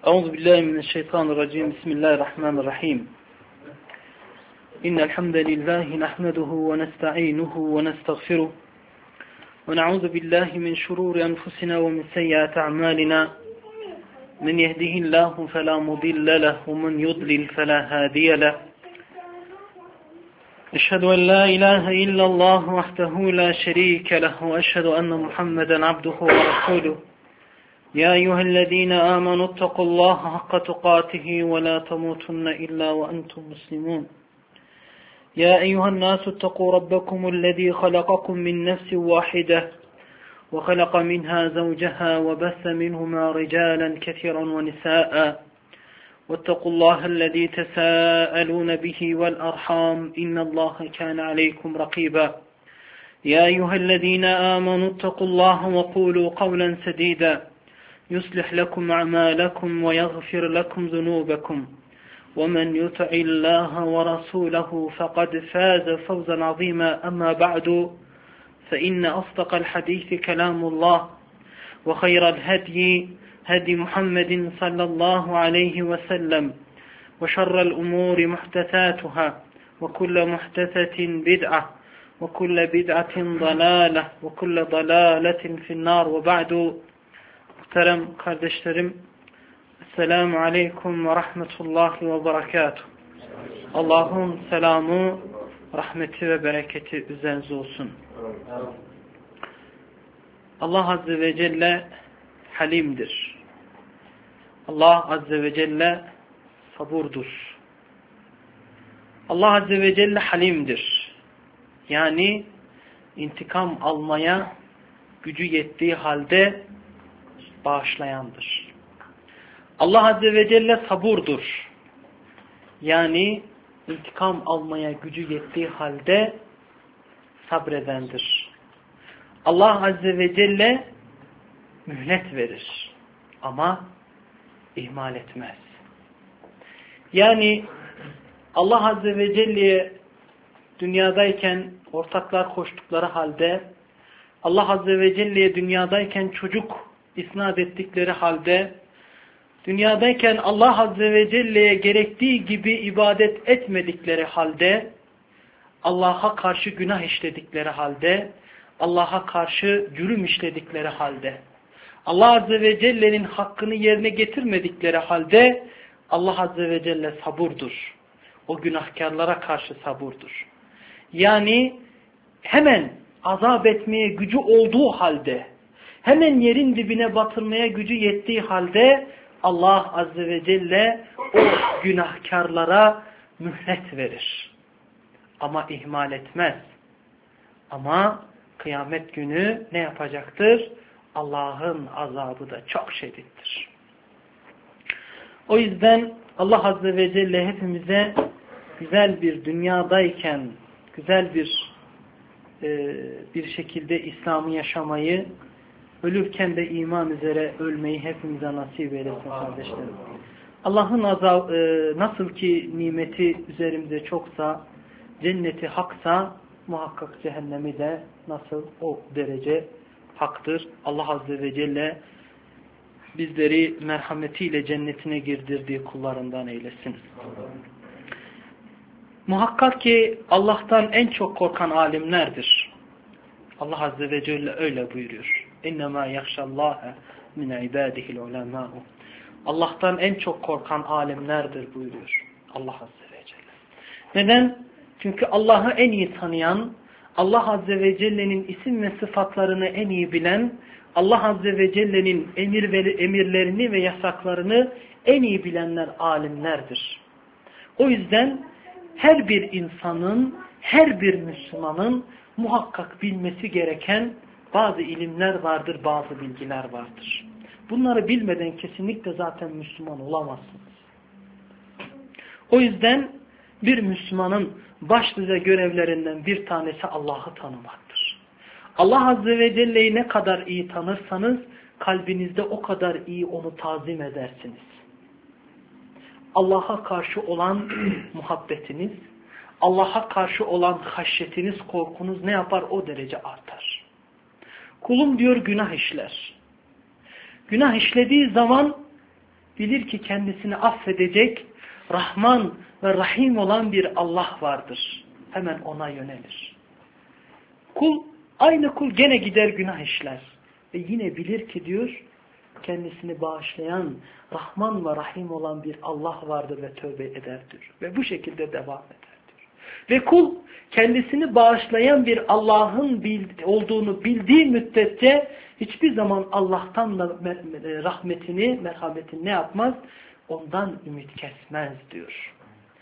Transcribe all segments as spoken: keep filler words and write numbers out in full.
أعوذ بالله من الشيطان الرجيم بسم الله الرحمن الرحيم إن الحمد لله نحمده ونستعينه ونستغفره ونعوذ بالله من شرور أنفسنا ومن سيئات أعمالنا من يهده الله فلا مضل له ومن يضلل فلا هادي له أشهد أن لا إله إلا الله وحده لا شريك له وأشهد أن محمدا عبده ورسوله يا أيها الذين آمنوا اتقوا الله حق تقاته ولا تموتن إلا وأنتم مسلمون يا أيها الناس اتقوا ربكم الذي خلقكم من نفس واحدة وخلق منها زوجها وبث منهما رجالا كثيرا ونساء واتقوا الله الذي تساءلون به والأرحام إن الله كان عليكم رقيبا يا أيها الذين آمنوا اتقوا الله وقولوا قولا سديدا يصلح لكم أعمالكم ويغفر لكم ذنوبكم ومن يطع الله ورسوله فقد فاز فوزا عظيما أما بعد فإن أصدق الحديث كلام الله وخير الهدي هدي محمد صلى الله عليه وسلم وشر الأمور محدثاتها وكل محدثة بدعة وكل بدعة ضلالة وكل ضلالة في النار وبعد. Muhterem kardeşlerim, Esselamu Aleyküm ve Rahmetullahi ve Berekatuhu. Allah'ın selamı, rahmeti ve bereketi üzerinize olsun. Allah Azze ve Celle halimdir. Allah Azze ve Celle saburdur. Allah Azze ve Celle halimdir. Yani intikam almaya gücü yettiği halde bağışlayandır. Allah Azze ve Celle saburdur. Yani intikam almaya gücü yettiği halde sabredendir. Allah Azze ve Celle mühlet verir ama ihmal etmez. Yani Allah Azze ve Celle'ye dünyadayken ortaklar koştukları halde, Allah Azze ve Celle'ye dünyadayken çocuk isnat ettikleri halde, dünyadayken Allah Azze ve Celle'ye gerektiği gibi ibadet etmedikleri halde, Allah'a karşı günah işledikleri halde, Allah'a karşı cürüm işledikleri halde, Allah Azze ve Celle'nin hakkını yerine getirmedikleri halde, Allah Azze ve Celle saburdur. O günahkarlara karşı saburdur. Yani hemen azap etmeye gücü olduğu halde, hemen yerin dibine batırmaya gücü yettiği halde Allah Azze ve Celle o günahkarlara mühlet verir. Ama ihmal etmez. Ama kıyamet günü ne yapacaktır? Allah'ın azabı da çok şiddetlidir. O yüzden Allah Azze ve Celle hepimize güzel bir dünyadayken güzel bir e, bir şekilde İslam'ı yaşamayı, ölürken de iman üzere ölmeyi hepimize nasip eylesin kardeşlerim. Allah'ın azab, e, nasıl ki nimeti üzerimize çoksa, cenneti haksa, muhakkak cehennemi de nasıl o derece haktır. Allah Azze ve Celle bizleri merhametiyle cennetine girdirdiği kullarından eylesin. Muhakkak ki Allah'tan en çok korkan alimlerdir. Allah Azze ve Celle öyle buyuruyor. İnnemâ yakşallâhe min ibâdihil ulemâ'u. Allah'tan en çok korkan alimlerdir buyuruyor Allah Azze ve Celle. Neden? Çünkü Allah'ı en iyi tanıyan, Allah Azze ve Celle'nin isim ve sıfatlarını en iyi bilen, Allah Azze ve Celle'nin emir ve emirlerini ve yasaklarını en iyi bilenler alimlerdir. O yüzden her bir insanın, her bir Müslümanın muhakkak bilmesi gereken bazı ilimler vardır, bazı bilgiler vardır. Bunları bilmeden kesinlikle zaten Müslüman olamazsınız. O yüzden bir Müslümanın başlıca görevlerinden bir tanesi Allah'ı tanımaktır. Allah Azze ve Celle'yi ne kadar iyi tanırsanız kalbinizde o kadar iyi onu tazim edersiniz. Allah'a karşı olan muhabbetiniz, Allah'a karşı olan haşyetiniz, korkunuz ne yapar? O derece artar. Kulum diyor günah işler. Günah işlediği zaman bilir ki kendisini affedecek, Rahman ve Rahim olan bir Allah vardır. Hemen ona yönelir. Kul, aynı kul gene gider günah işler. Ve yine bilir ki diyor, kendisini bağışlayan, Rahman ve Rahim olan bir Allah vardır ve tövbe eder diyor. Ve bu şekilde devam eder diyor. Ve kul kendisini bağışlayan bir Allah'ın olduğunu bildiği müddetçe hiçbir zaman Allah'tan da rahmetini, merhametini ne yapmaz? Ondan ümit kesmez diyor.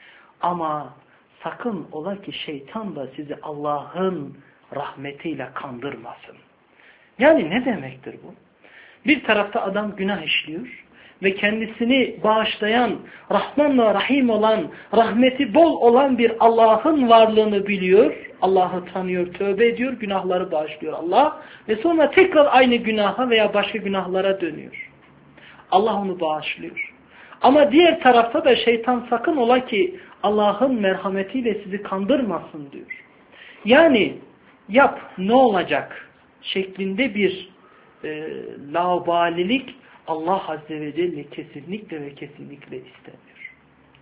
Ama sakın ola ki şeytan da sizi Allah'ın rahmetiyle kandırmasın. Yani ne demektir bu? Bir tarafta adam günah işliyor ve kendisini bağışlayan, Rahman ve Rahim olan, rahmeti bol olan bir Allah'ın varlığını biliyor. Allah'ı tanıyor, tövbe ediyor, günahları bağışlıyor Allah. Ve sonra tekrar aynı günaha veya başka günahlara dönüyor. Allah onu bağışlıyor. Ama diğer tarafta da şeytan sakın ola ki Allah'ın merhametiyle sizi kandırmasın diyor. Yani yap ne olacak şeklinde bir e, laubalilik Allah Azze ve Celle kesinlikle ve kesinlikle istemiyor.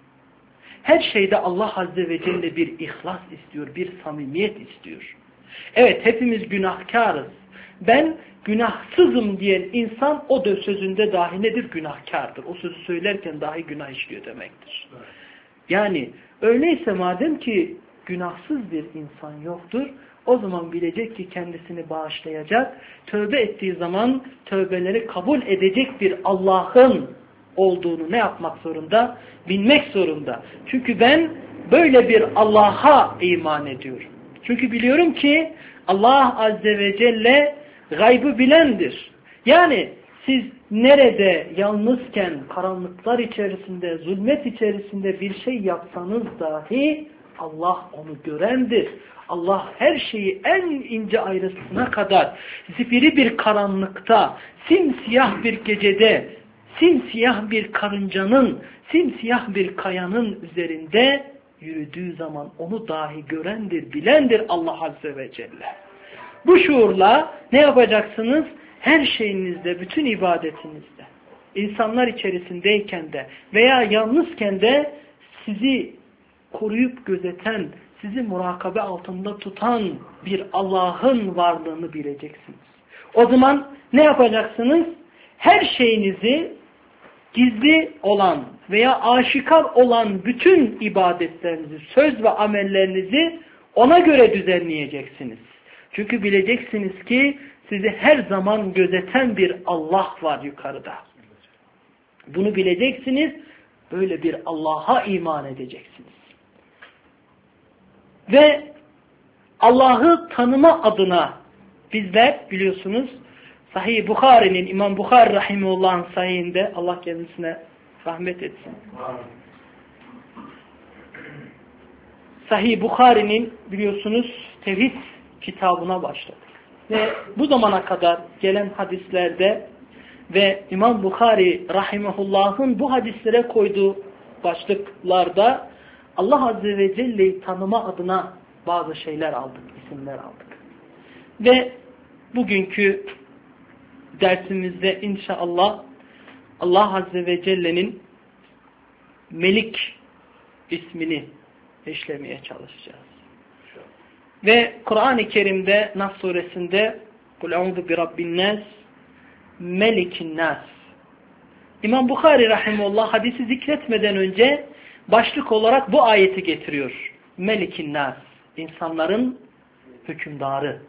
Her şeyde Allah Azze ve Celle bir ihlas istiyor, bir samimiyet istiyor. Evet, hepimiz günahkarız. Ben günahsızım diyen insan o da sözünde dahi nedir? Günahkardır. O sözü söylerken dahi günah işliyor demektir. Yani öyleyse madem ki günahsız bir insan yoktur, o zaman bilecek ki kendisini bağışlayacak, tövbe ettiği zaman tövbeleri kabul edecek bir Allah'ın olduğunu ne yapmak zorunda? Bilmek zorunda. Çünkü ben böyle bir Allah'a iman ediyorum. Çünkü biliyorum ki Allah Azze ve Celle gaybı bilendir. Yani siz nerede yalnızken, karanlıklar içerisinde, zulmet içerisinde bir şey yapsanız dahi Allah onu görendir. Allah her şeyi en ince ayrıntısına kadar zifiri bir karanlıkta, simsiyah bir gecede, simsiyah bir karıncanın, simsiyah bir kayanın üzerinde yürüdüğü zaman onu dahi görendir, bilendir Allah Azze ve Celle. Bu şuurla ne yapacaksınız? Her şeyinizde, bütün ibadetinizde, insanlar içerisindeyken de veya yalnızken de sizi koruyup gözeten, sizi murakabe altında tutan bir Allah'ın varlığını bileceksiniz. O zaman ne yapacaksınız? Her şeyinizi gizli olan veya aşikar olan bütün ibadetlerinizi, söz ve amellerinizi ona göre düzenleyeceksiniz. Çünkü bileceksiniz ki sizi her zaman gözeten bir Allah var yukarıda. Bunu bileceksiniz, böyle bir Allah'a iman edeceksiniz. Ve Allah'ı tanıma adına bizler biliyorsunuz Sahih Bukhari'nin, İmam Bukhari Rahimullah'ın sahihinde, Allah kendisine rahmet etsin. Sahih Bukhari'nin biliyorsunuz tevhid kitabına başladık. Ve bu zamana kadar gelen hadislerde ve İmam Bukhari Rahimullah'ın bu hadislere koyduğu başlıklarda Allah Azze ve Celle'yi tanıma adına bazı şeyler aldık, isimler aldık. Ve bugünkü dersimizde inşallah Allah Azze ve Celle'nin Melik ismini işlemeye çalışacağız. Ve Kur'an-ı Kerim'de Nas suresinde Kul eûzu bi rabbin nas melikin nas. İmam Bukhari rahimehullah hadisi zikretmeden önce başlık olarak bu ayeti getiriyor. Melikin nas, insanların hükümdarı,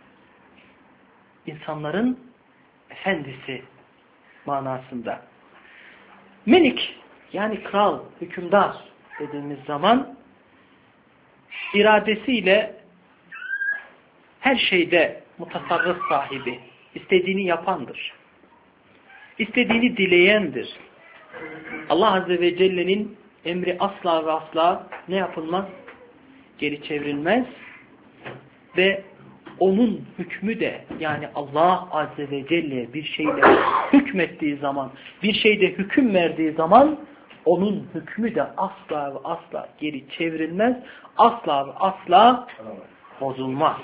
insanların efendisi manasında. Melik yani kral, hükümdar dediğimiz zaman iradesiyle her şeyde mutasarrıf sahibi, istediğini yapandır. İstediğini dileyendir. Allah Azze ve Celle'nin emri asla ve asla ne yapılmaz? Geri çevrilmez. Ve onun hükmü de yani Allah Azze ve Celle bir şeyde hükmettiği zaman, bir şeyde hüküm verdiği zaman onun hükmü de asla ve asla geri çevrilmez. Asla ve asla bozulmaz.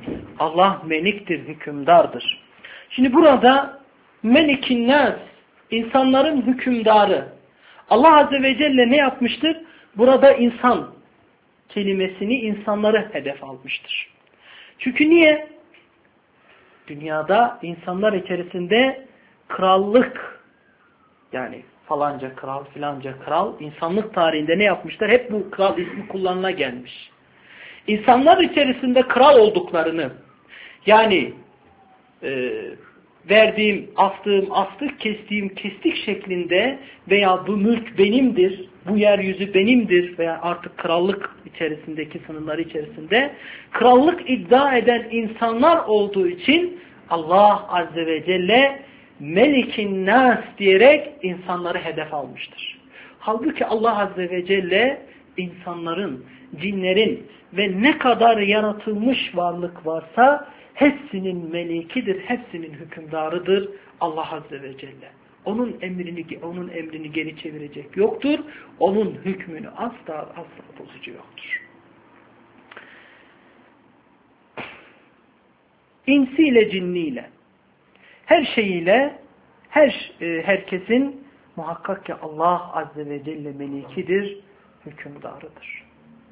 Allah meliktir, hükümdardır. Şimdi burada melikin nas, insanların hükümdarı. Allah Azze ve Celle ne yapmıştır? Burada insan kelimesini, insanları hedef almıştır. Çünkü niye? Dünyada insanlar içerisinde krallık, yani falanca kral, filanca kral, insanlık tarihinde ne yapmışlar? Hep bu kral ismi kullanıla gelmiş. İnsanlar içerisinde kral olduklarını, yani e, verdiğim, astığım astık, kestiğim kestik şeklinde veya bu mülk benimdir, bu yeryüzü benimdir veya artık krallık içerisindeki sınırlar içerisinde krallık iddia eden insanlar olduğu için Allah Azze ve Celle Melikin Nas diyerek insanları hedef almıştır. Halbuki Allah Azze ve Celle insanların, cinlerin ve ne kadar yaratılmış varlık varsa hepsinin melikidir, hepsinin hükümdarıdır Allah Azze ve Celle. Onun emrini, onun emrini geri çevirecek yoktur. Onun hükmünü asla asla bozucu yoktur. İnsiyle, cinniyle, her şeyiyle, her herkesin muhakkak ki Allah Azze ve Celle melikidir, hükümdarıdır.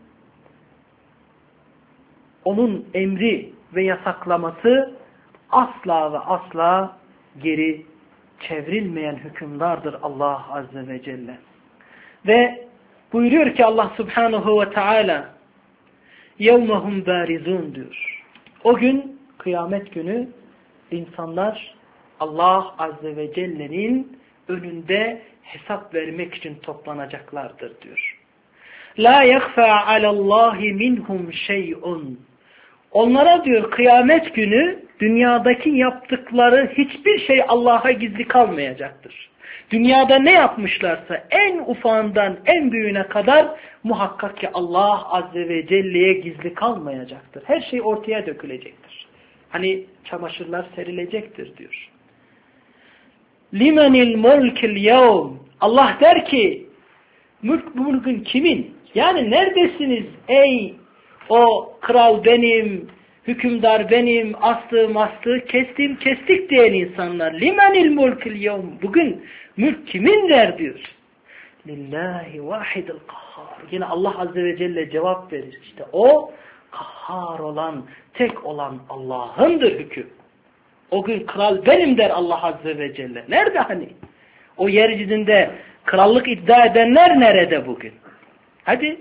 Onun emri ve yasaklaması asla ve asla geri çevrilmeyen hükümdardır Allah Azze ve Celle. Ve buyuruyor ki Allah Subhanahu ve Teala يَوْمَهُمْ بَارِزُونَ diyor. O gün, kıyamet günü insanlar Allah Azze ve Celle'nin önünde hesap vermek için toplanacaklardır diyor. لَا يَخْفَى عَلَى اللّٰهِ مِنْهُمْ شَيْءٌ Onlara diyor kıyamet günü dünyadaki yaptıkları hiçbir şey Allah'a gizli kalmayacaktır. Dünyada ne yapmışlarsa en ufağından en büyüğüne kadar muhakkak ki Allah Azze ve Celle'ye gizli kalmayacaktır. Her şey ortaya dökülecektir. Hani çamaşırlar serilecektir diyor. Limenil mulkil yevm Allah der ki mülk bu mülkün kimin? Yani neredesiniz ey o kral benim, hükümdar benim, astığım astığı, kestiğim kestik diyen insanlar. Limenil mulkil yevm. Bugün mülk kimin der diyor. Lillahi vahidil kahhar. Yine Allah Azze ve Celle cevap verir. İşte o kahhar olan, tek olan Allah'ındır hüküm. O gün kral benim der Allah Azze ve Celle. Nerede hani? O yeryüzünde krallık iddia edenler nerede bugün? Hadi.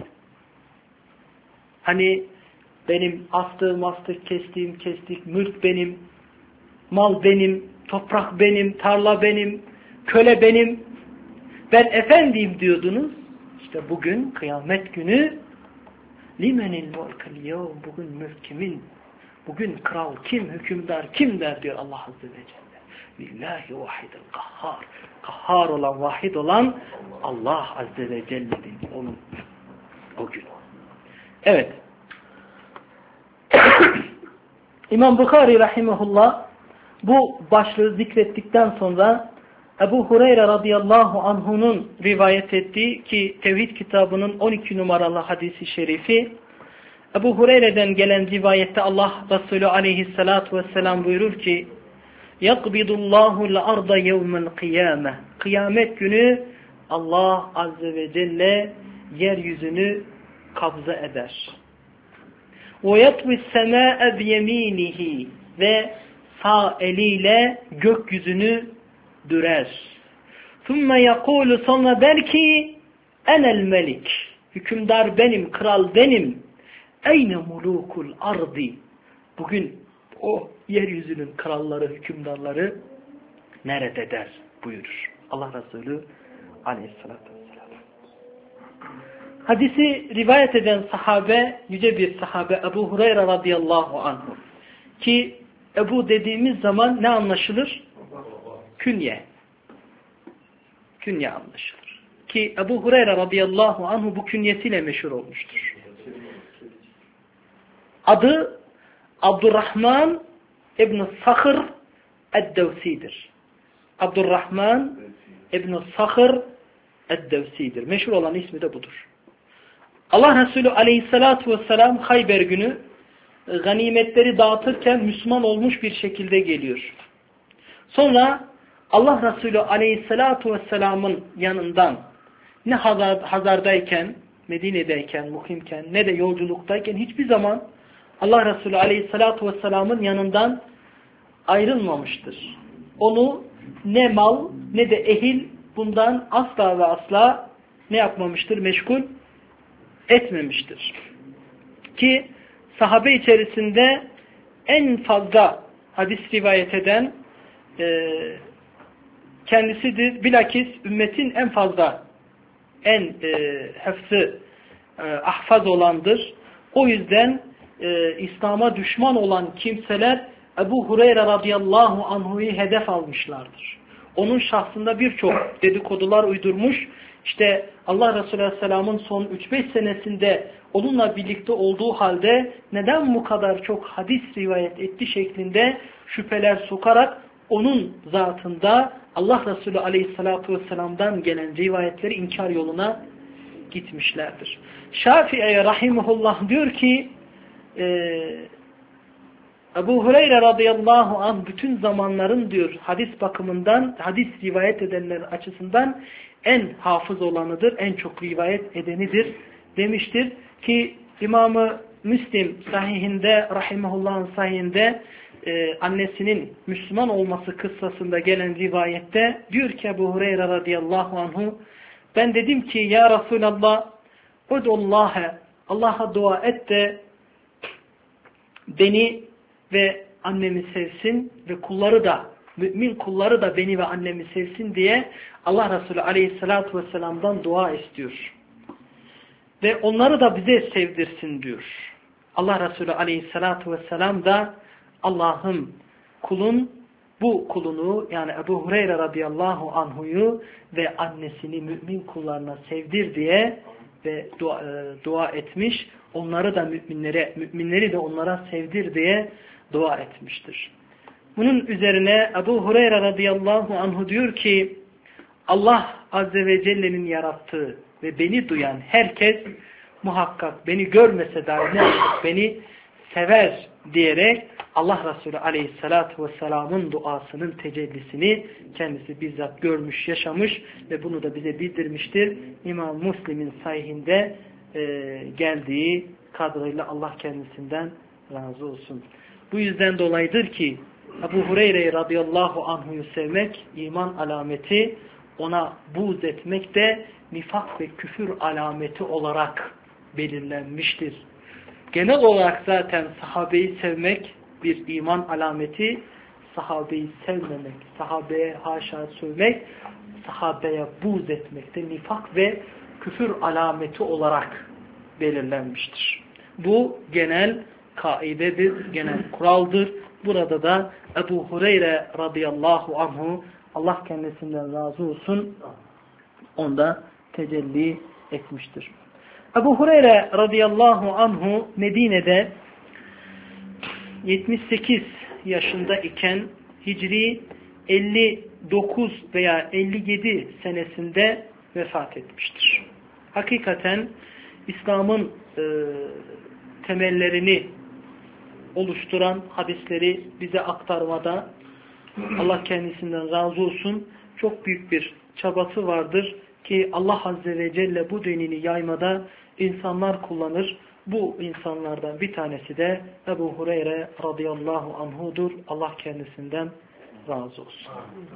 Hani benim astığım astık, kestiğim kestik, mülk benim, mal benim, toprak benim, tarla benim, köle benim, ben efendiyim diyordunuz. İşte bugün kıyamet günü limenil mulkil yevm bugün mülk kimin? Bugün kral kim, hükümdar kim der diyor Allah Azze ve Celle. Lillahi vahidil kahhar. Kahhar olan, vahid olan Allah Azze ve Celle'dir onun o gün. Evet. İmam Bukhari rahimehullah bu başlığı zikrettikten sonra Ebu Hureyre radıyallahu anhu'nun rivayet ettiği ki Tevhid kitabının on iki numaralı hadisi şerifi, Ebu Hureyre'den gelen rivayette Allah Resulü aleyhissalatu vesselam buyurur ki يَقْبِضُ اللّٰهُ الْاَرْضَ يَوْمَ الْقِيَامَةِ Kıyamet günü Allah Azze ve Celle yeryüzünü kabza eder. وَيَطْوِ السَّمَاءَ بِيَم۪ينِهِ Ve sağ eliyle gökyüzünü dürer. ثُمَّ يَقُولُ Sonra der ki اَنَا الْمَلِكِ Hükümdar benim, kral benim. اَيْنَ مُلُوكُ الْاَرْضِ Bugün o yeryüzünün kralları, hükümdarları nerede der buyurur. Allah Resulü aleyhissalatü vesselam. Hadisi rivayet eden sahabe, yüce bir sahabe Ebu Hureyre radıyallahu anhu. Ki Ebu dediğimiz zaman ne anlaşılır? Künye. Künye anlaşılır. Ki Ebu Hureyre radıyallahu anhu bu künyesiyle meşhur olmuştur. Adı Abdurrahman İbn-i Sakhr Eddevsi'dir. Abdurrahman İbn-i Sakhr Eddevsi'dir. Meşhur olan ismi de budur. Allah Resulü aleyhissalatu vesselam Hayber günü ganimetleri dağıtırken Müslüman olmuş bir şekilde geliyor. Sonra Allah Resulü aleyhissalatu vesselamın yanından ne hazar, hazardayken, Medine'deyken, muhimken ne de yolculuktayken hiçbir zaman Allah Resulü aleyhissalatu vesselamın yanından ayrılmamıştır. Onu ne mal ne de ehil bundan asla ve asla ne yapmamıştır? Meşgul etmemiştir. Ki sahabe içerisinde en fazla hadis rivayet eden e, kendisidir. Bilakis ümmetin en fazla en e, hafızı e, ahfaz olandır. O yüzden e, İslam'a düşman olan kimseler Ebu Hureyre radıyallahu anhu'yu hedef almışlardır. Onun şahsında birçok dedikodular uydurmuş. İşte Allah Resulü aleyhisselamın son üç beş senesinde onunla birlikte olduğu halde neden bu kadar çok hadis rivayet etti şeklinde şüpheler sokarak onun zatında Allah Resulü aleyhissalatu vesselam'dan gelen rivayetleri inkar yoluna gitmişlerdir. Şafii'ye rahimahullah diyor ki e, Ebu Hureyre radıyallahu anh bütün zamanların diyor hadis bakımından, hadis rivayet edenler açısından en hafız olanıdır, en çok rivayet edenidir demiştir ki İmam-ı Müslim sahihinde, rahimahullah'ın sahihinde e, annesinin Müslüman olması kıssasında gelen rivayette diyor ki Ebu Hureyre radıyallahu anhu, ben dedim ki ya Resulallah udullâhe, Allah'a dua et de beni ve annemi sevsin ve kulları da, mümin kulları da beni ve annemi sevsin diye Allah Resulü aleyhissalatu vesselam'dan dua istiyor. Ve onları da bize sevdirsin diyor. Allah Resulü aleyhissalatu vesselam da Allah'ım kulun bu kulunu yani Ebu Hureyre radıyallahu anhu'yu ve annesini mümin kullarına sevdir diye ve dua, dua etmiş. Onları da müminlere, müminleri de onlara sevdir diye dua etmiştir. Bunun üzerine Ebu Hureyre radıyallahu anhu diyor ki Allah azze ve celle'nin yarattığı ve beni duyan herkes muhakkak beni görmese dahi ne yapar? Beni sever diyerek Allah Resulü aleyhissalatu vesselamın duasının tecellisini kendisi bizzat görmüş, yaşamış ve bunu da bize bildirmiştir. İmam Müslim'in sahihinde e, geldiği kadarıyla Allah kendisinden razı olsun. Bu yüzden dolayıdır ki Ebu Hureyre radıyallahu anhu'yu sevmek iman alameti, ona buğz etmek de nifak ve küfür alameti olarak belirlenmiştir. Genel olarak zaten sahabeyi sevmek bir iman alameti, sahabeyi sevmemek, sahabeye haşa sövmek, sahabeye buğz etmek de nifak ve küfür alameti olarak belirlenmiştir. Bu genel kaidedir, genel kuraldır. Burada da Ebu Hureyre radıyallahu anhu, Allah kendisinden razı olsun, onda tecelli etmiştir. Ebu Hureyre radıyallahu anhu Medine'de yetmiş sekiz yaşında iken Hicri elli dokuz veya elli yedi senesinde vefat etmiştir. Hakikaten İslam'ın e, temellerini oluşturan hadisleri bize aktarmada Allah kendisinden razı olsun çok büyük bir çabası vardır ki Allah Azze ve Celle bu dinini yaymada insanlar kullanır. Bu insanlardan bir tanesi de Ebu Hureyre radıyallahu anhu'dur. Allah kendisinden razı olsun.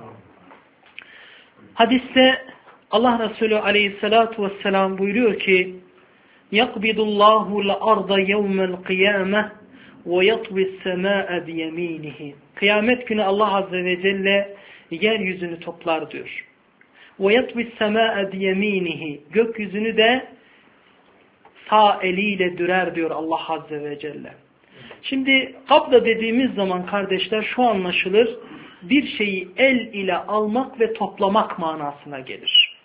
Hadiste Allah Resulü aleyhissalatu vesselam buyuruyor ki يَقْبِضُ اللّٰهُ الْأَرْضَ يَوْمَ الْقِيَامَةِ وَيَطْوِ السَّمَاءَ بِيَم۪ينِهِ Kıyamet günü Allah Azze ve Celle yeryüzünü toplar diyor. وَيَطْوِ السَّمَاءَ بِيَم۪ينِهِ Gökyüzünü de sağ eliyle dürer diyor Allah Azze ve Celle. Şimdi kabla dediğimiz zaman kardeşler şu anlaşılır, bir şeyi el ile almak ve toplamak manasına gelir.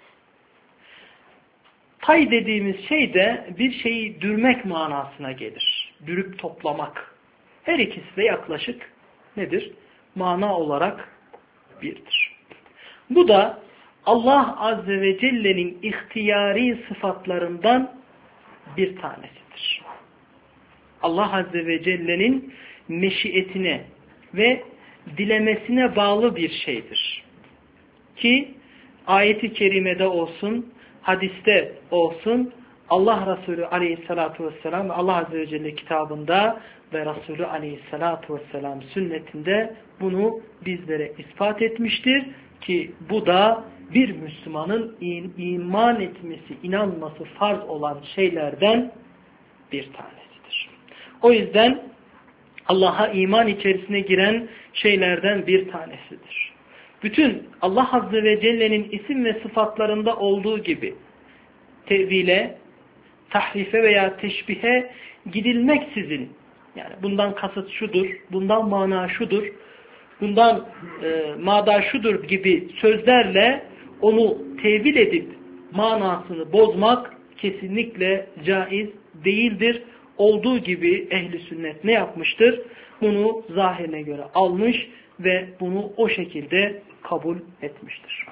Tay dediğimiz şey de bir şeyi dürmek manasına gelir. Dürüp toplamak. Her ikisi de yaklaşık nedir? Mana olarak birdir. Bu da Allah Azze ve Celle'nin ihtiyari sıfatlarından bir tanesidir. Allah Azze ve Celle'nin meşiyetine ve dilemesine bağlı bir şeydir. Ki ayeti kerimede olsun, hadiste olsun, Allah Resulü aleyhissalatu vesselam ve Allah Azze ve Celle kitabında ve Resulü aleyhissalatu vesselam sünnetinde bunu bizlere ispat etmiştir ki bu da bir Müslümanın iman etmesi, inanması farz olan şeylerden bir tanesidir. O yüzden Allah'a iman içerisine giren şeylerden bir tanesidir. Bütün Allah Azze ve Celle'nin isim ve sıfatlarında olduğu gibi tevhile, tahrife veya teşbihe gidilmeksizin, yani bundan kasıt şudur, bundan mana şudur, bundan e, mada şudur gibi sözlerle onu tevil edip manasını bozmak kesinlikle caiz değildir. Olduğu gibi ehli sünnet ne yapmıştır? Bunu zahirine göre almış ve bunu o şekilde kabul etmiştir.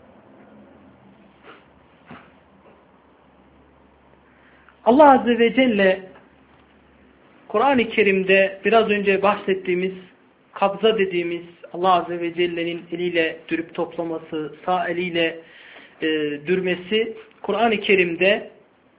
Allah Azze ve Celle Kur'an-ı Kerim'de biraz önce bahsettiğimiz kabza dediğimiz Allah Azze ve Celle'nin eliyle dürüp toplaması, sağ eliyle e, dürmesi Kur'an-ı Kerim'de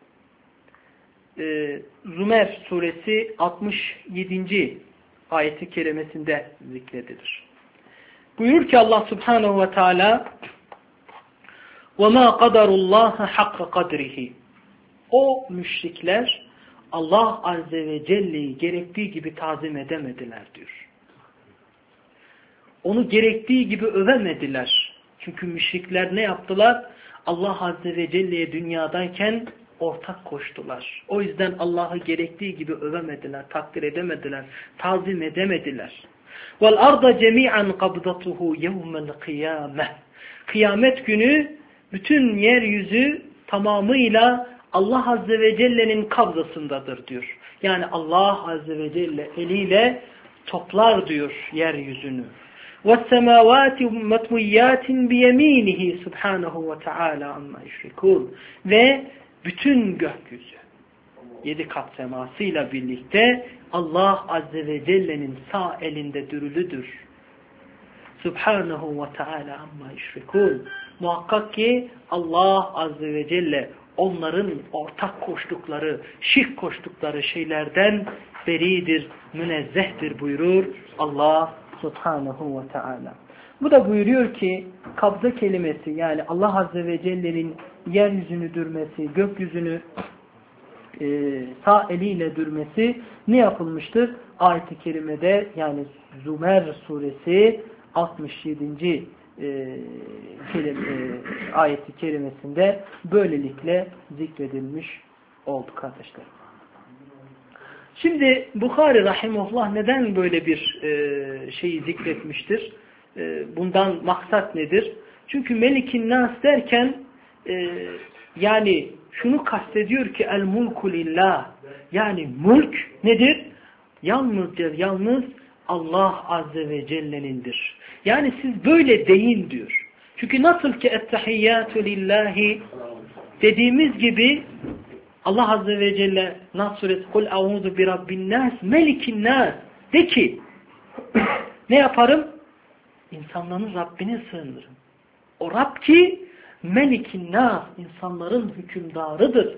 e, Zümer suresi altmış yedinci ayeti kerimesinde zikredilir. Buyurur ki Allah Subhanahu ve Teala وَمَا قَدَرُ اللّٰهَ حَقَّ قَدْرِهِ O müşrikler Allah Azze ve Celle'yi gerektiği gibi tazim edemediler diyor. Onu gerektiği gibi övemediler. Çünkü müşrikler ne yaptılar? Allah Azze ve Celle'ye dünyadayken ortak koştular. O yüzden Allah'ı gerektiği gibi övemediler, takdir edemediler, tazim edemediler. وَالْاَرْضَ جَمِيعًا قَبْضَتُهُ يَوْمَ الْقِيَامَةِ Kıyamet günü bütün yeryüzü tamamıyla Allah Azze ve Celle'nin kabzasındadır diyor. Yani Allah Azze ve Celle eliyle toplar diyor yeryüzünü. وَالسَّمَاوَاتِ مَطْوِيَّاتٍ بِيَم۪ينِهِ Subhanahu ve Teala amma yüşrikûn Ve bütün gökyüzü yedi kat semasıyla birlikte Allah Azze ve Celle'nin sağ elinde dürülüdür. Subhanahu ve Teala amma yüşrikûn Muhakkak ki Allah Azze ve Celle onların ortak koştukları, şirk koştukları şeylerden beridir, münezzehtir buyurur Allah Subhanahu ve Teala. Bu da buyuruyor ki kabza kelimesi yani Allah Azze ve Celle'nin yeryüzünü dürmesi, gökyüzünü e, sağ eliyle dürmesi ne yapılmıştır? Ayet-i kerimede yani Zümer suresi altmış yedinci E, kelime, e, ayeti kerimesinde böylelikle zikredilmiş oldu kardeşler. Şimdi Bukhari rahimahullah neden böyle bir e, şeyi zikretmiştir? E, bundan maksat nedir? Çünkü Melikin Nas derken e, yani şunu kastediyor ki el mulku lillah yani mülk nedir? Yalnızca yalnız Allah Azze ve Celle'nindir. Yani siz böyle deyin diyor. Çünkü nasıl ki ettehiyyatü lillahi dediğimiz gibi Allah Azze ve Celle Nas suresi kul a'udhu bi rabbin nas melikin nas de ki ne yaparım? İnsanların Rabbine sığınırım. O Rab ki melikin nas insanların hükümdarıdır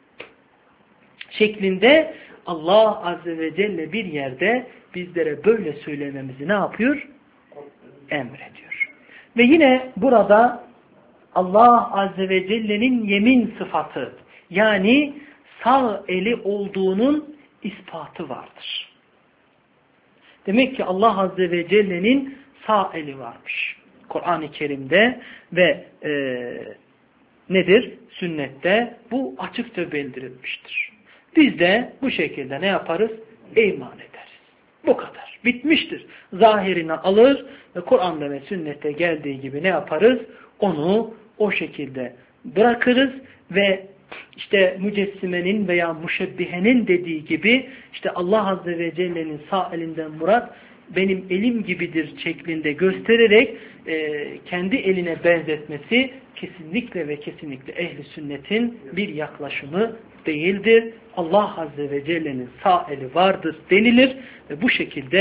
şeklinde Allah Azze ve Celle bir yerde bizlere böyle söylememizi ne yapıyor? Emrediyor. Ve yine burada Allah Azze ve Celle'nin yemin sıfatı yani sağ eli olduğunun ispatı vardır. Demek ki Allah Azze ve Celle'nin sağ eli varmış. Kur'an-ı Kerim'de ve e, nedir? Sünnette bu açıkça bildirilmiştir. Biz de bu şekilde ne yaparız? İman ederiz. Bu kadar. Bitmiştir. Zahirini alır ve Kur'an'da ve sünnette geldiği gibi ne yaparız? Onu o şekilde bırakırız ve işte mücessimenin veya müşebbihenin dediği gibi işte Allah Azze ve Celle'nin sağ elinden murat benim elim gibidir şeklinde göstererek e, kendi eline benzetmesi kesinlikle ve kesinlikle ehli sünnetin bir yaklaşımı değildir. Allah Azze ve Celle'nin sağ eli vardır denilir ve bu şekilde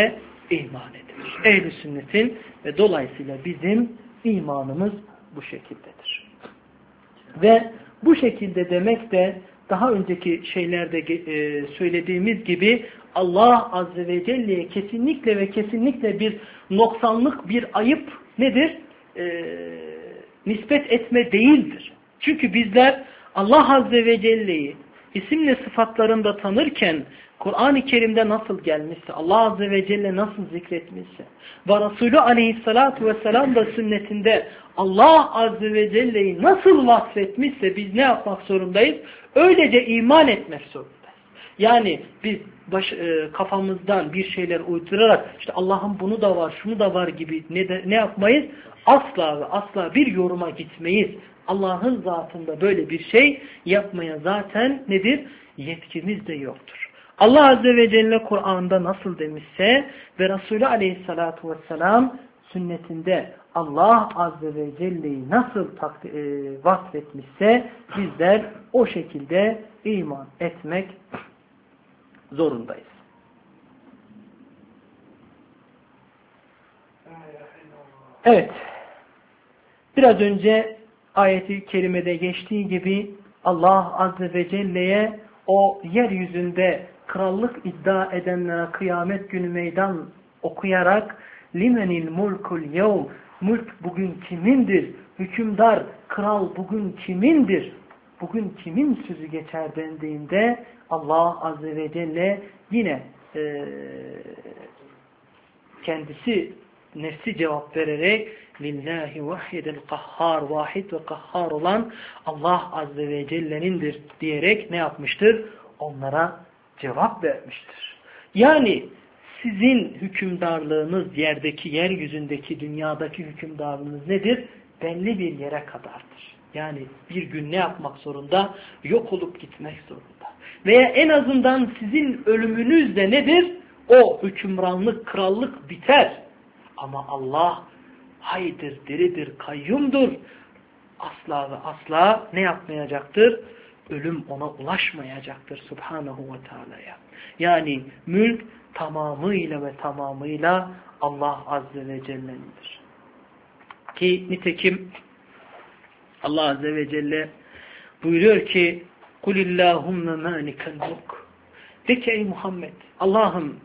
iman edilir. Ehl-i sünnetin ve dolayısıyla bizim imanımız bu şekildedir. Ve bu şekilde demek de daha önceki şeylerde e, söylediğimiz gibi Allah Azze ve Celle'ye kesinlikle ve kesinlikle bir noksanlık, bir ayıp nedir? E, nispet etme değildir. Çünkü bizler Allah Azze ve Celle'yi isimle sıfatlarında tanırken Kur'an-ı Kerim'de nasıl gelmişse, Allah Azze ve Celle nasıl zikretmişse ve Resulü Aleyhisselatü Vesselam da sünnetinde Allah Azze ve Celle'yi nasıl vasfetmişse biz ne yapmak zorundayız? Öylece iman etmek zorundayız. Yani biz baş, e, kafamızdan bir şeyler uydurarak işte Allah'ın bunu da var, şunu da var gibi ne, de, ne yapmayız? Asla ve asla bir yoruma gitmeyiz. Allah'ın zatında böyle bir şey yapmaya zaten nedir? Yetkimiz de yoktur. Allah Azze ve Celle Kur'an'da nasıl demişse ve Resulü Aleyhisselatü Vesselam sünnetinde Allah Azze ve Celle'yi nasıl e, vasfetmişse bizler o şekilde iman etmek zorundayız. Evet. Biraz önce ayet-i kerimede geçtiği gibi Allah Azze ve Celle'ye o yeryüzünde krallık iddia edenlere kıyamet günü meydan okuyarak limenil mulkul yevm, mülk bugün kimindir? Hükümdar, kral bugün kimindir? Bugün kimin sözü geçer dendiğinde Allah Azze ve Celle yine e, kendisi nefsi cevap vererek lillahi vahidel kahhar, vahid ve kahhar olan Allah Azze ve Celle'nindir diyerek ne yapmıştır? Onlara cevap vermiştir. Yani sizin hükümdarlığınız yerdeki, yeryüzündeki, dünyadaki hükümdarlığınız nedir? Belli bir yere kadardır. Yani bir gün ne yapmak zorunda? Yok olup gitmek zorunda. Veya en azından sizin ölümünüz de nedir? O hükümranlık, krallık biter. Ama Allah haydır, diridir, kayyumdur. Asla ve asla ne yapmayacaktır? Ölüm ona ulaşmayacaktır Subhanahu ve Teala'ya. Yani mülk tamamıyla ve tamamıyla Allah Azze ve Celle'nindir. Ki nitekim Allah Azze ve Celle buyuruyor ki قُلِ اللّٰهُمَّ مَالِكَ الْمُلْكِ De ki ey Muhammed, Allah'ım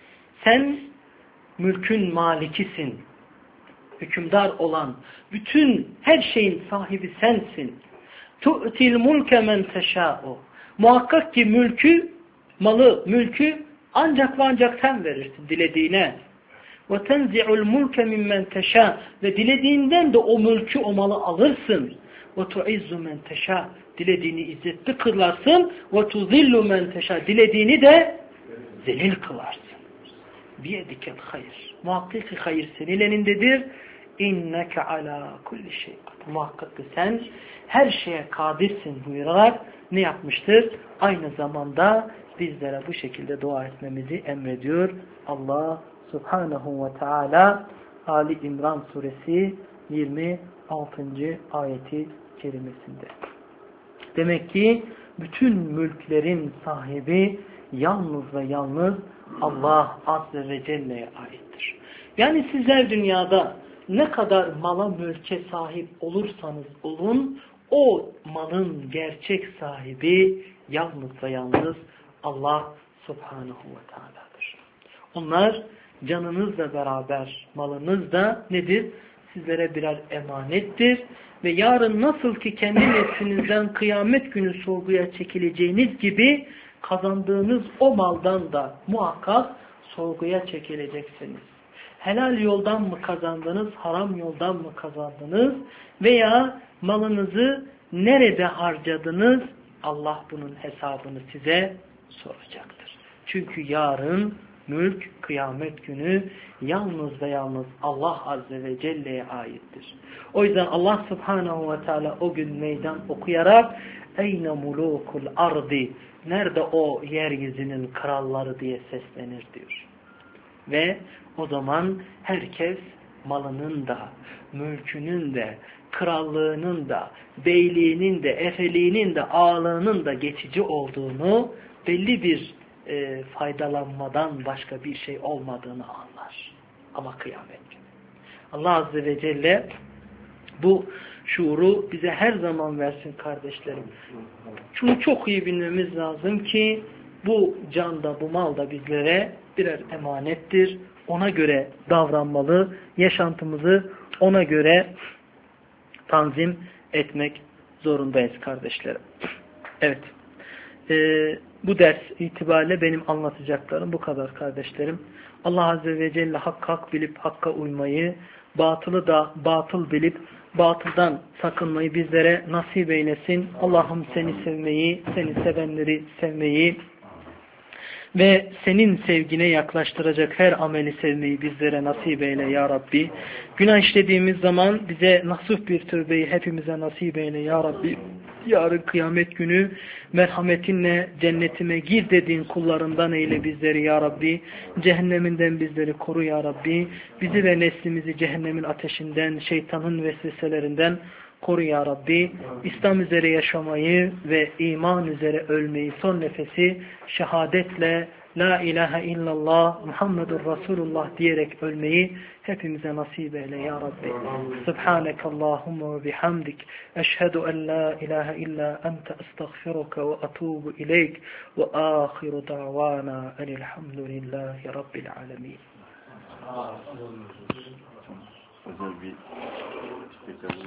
sen mülkün malikisin, hükümdar olan, bütün her şeyin sahibi sensin. تُؤْتِي الْمُلْكَ مَنْ تَشَاءُ Muhakkak ki mülkü, malı, mülkü ancak ve ancak sen verirsin dilediğine. وَتَنْزِعُ الْمُلْكَ مِمَّنْ تَشَاءُ Ve dilediğinden de o mülkü, o malı alırsın. وَتُعِزُّ مَنْ تَشَاءُ Dilediğini izzetli kılarsın. وَتُذِلُّ مَنْ تَشَاءُ Dilediğini de zelil kılarsın. بِيَدِكَ الْخَيْرِ Muhakkak ki hayır senin elindedir. اِنَّكَ عَلَى كُلِّ شَيْءٍ Muhakkak ki sen her şeye kadirsin buyurarak ne yapmıştır? Aynı zamanda bizlere bu şekilde dua etmemizi emrediyor. Allah Subhanahu ve Teala Ali İmran suresi yirmi altıncı ayeti kerimesinde. Demek ki bütün mülklerin sahibi yalnız ve yalnız Allah Azze ve Celle'ye aittir. Yani sizler dünyada ne kadar mala mülke sahip olursanız olun, o malın gerçek sahibi yalnız ve yalnız Allah Subhanahu ve Teala'dır. Onlar canınızla beraber malınız da nedir? Sizlere birer emanettir. Ve yarın nasıl ki kendi nefsinizden kıyamet günü sorguya çekileceğiniz gibi kazandığınız o maldan da muhakkak sorguya çekileceksiniz. Helal yoldan mı kazandınız, haram yoldan mı kazandınız veya malınızı nerede harcadınız? Allah bunun hesabını size soracaktır. Çünkü yarın mülk, kıyamet günü yalnız ve yalnız Allah Azze ve Celle'ye aittir. O yüzden Allah Subhanahu ve Teala o gün meydan okuyarak eyne mulukul ardi nerede o yeryüzünün kralları diye seslenir diyor. Ve o zaman herkes malının da, mülkünün de, krallığının da, beyliğinin de, efeliğinin de, ağalığının da geçici olduğunu, belli bir e, faydalanmadan başka bir şey olmadığını anlar. Ama kıyamet günü. Allah Azze ve Celle bu şuuru bize her zaman versin kardeşlerim. Şunu çok iyi bilmemiz lazım ki bu can da bu mal da bizlere birer emanettir. Ona göre davranmalı, yaşantımızı ona göre tanzim etmek zorundayız kardeşlerim. Evet. Ee, bu ders itibariyle benim anlatacaklarım bu kadar kardeşlerim. Allah Azze ve Celle hakkı hak bilip hakka uymayı, batılı da batıl bilip batıldan sakınmayı bizlere nasip eylesin. Allah'ım seni sevmeyi, seni sevenleri sevmeyi ve senin sevgine yaklaştıracak her ameli sevmeyi bizlere nasip eyle ya Rabbi. Günah işlediğimiz zaman bize nasuh bir tövbeyi hepimize nasip eyle ya Rabbi. Yarın kıyamet günü merhametinle cennetime gir dediğin kullarından eyle bizleri ya Rabbi. Cehenneminden bizleri koru ya Rabbi. Bizi ve neslimizi cehennemin ateşinden, şeytanın vesveselerinden koru ya Rabbi. İslam üzere yaşamayı ve iman üzere ölmeyi, son nefesi şehadetle La ilahe illallah Muhammedur Resulullah diyerek ölmeyi hepimize nasip eyle ya Rabbi. Subhanekallahumma ve bihamdik. Eşhedü en la ilahe illa ente estağfiruka ve atubu ileyk ve ahiru da'vana enilhamdülillahi rabbil alemin. Özel bir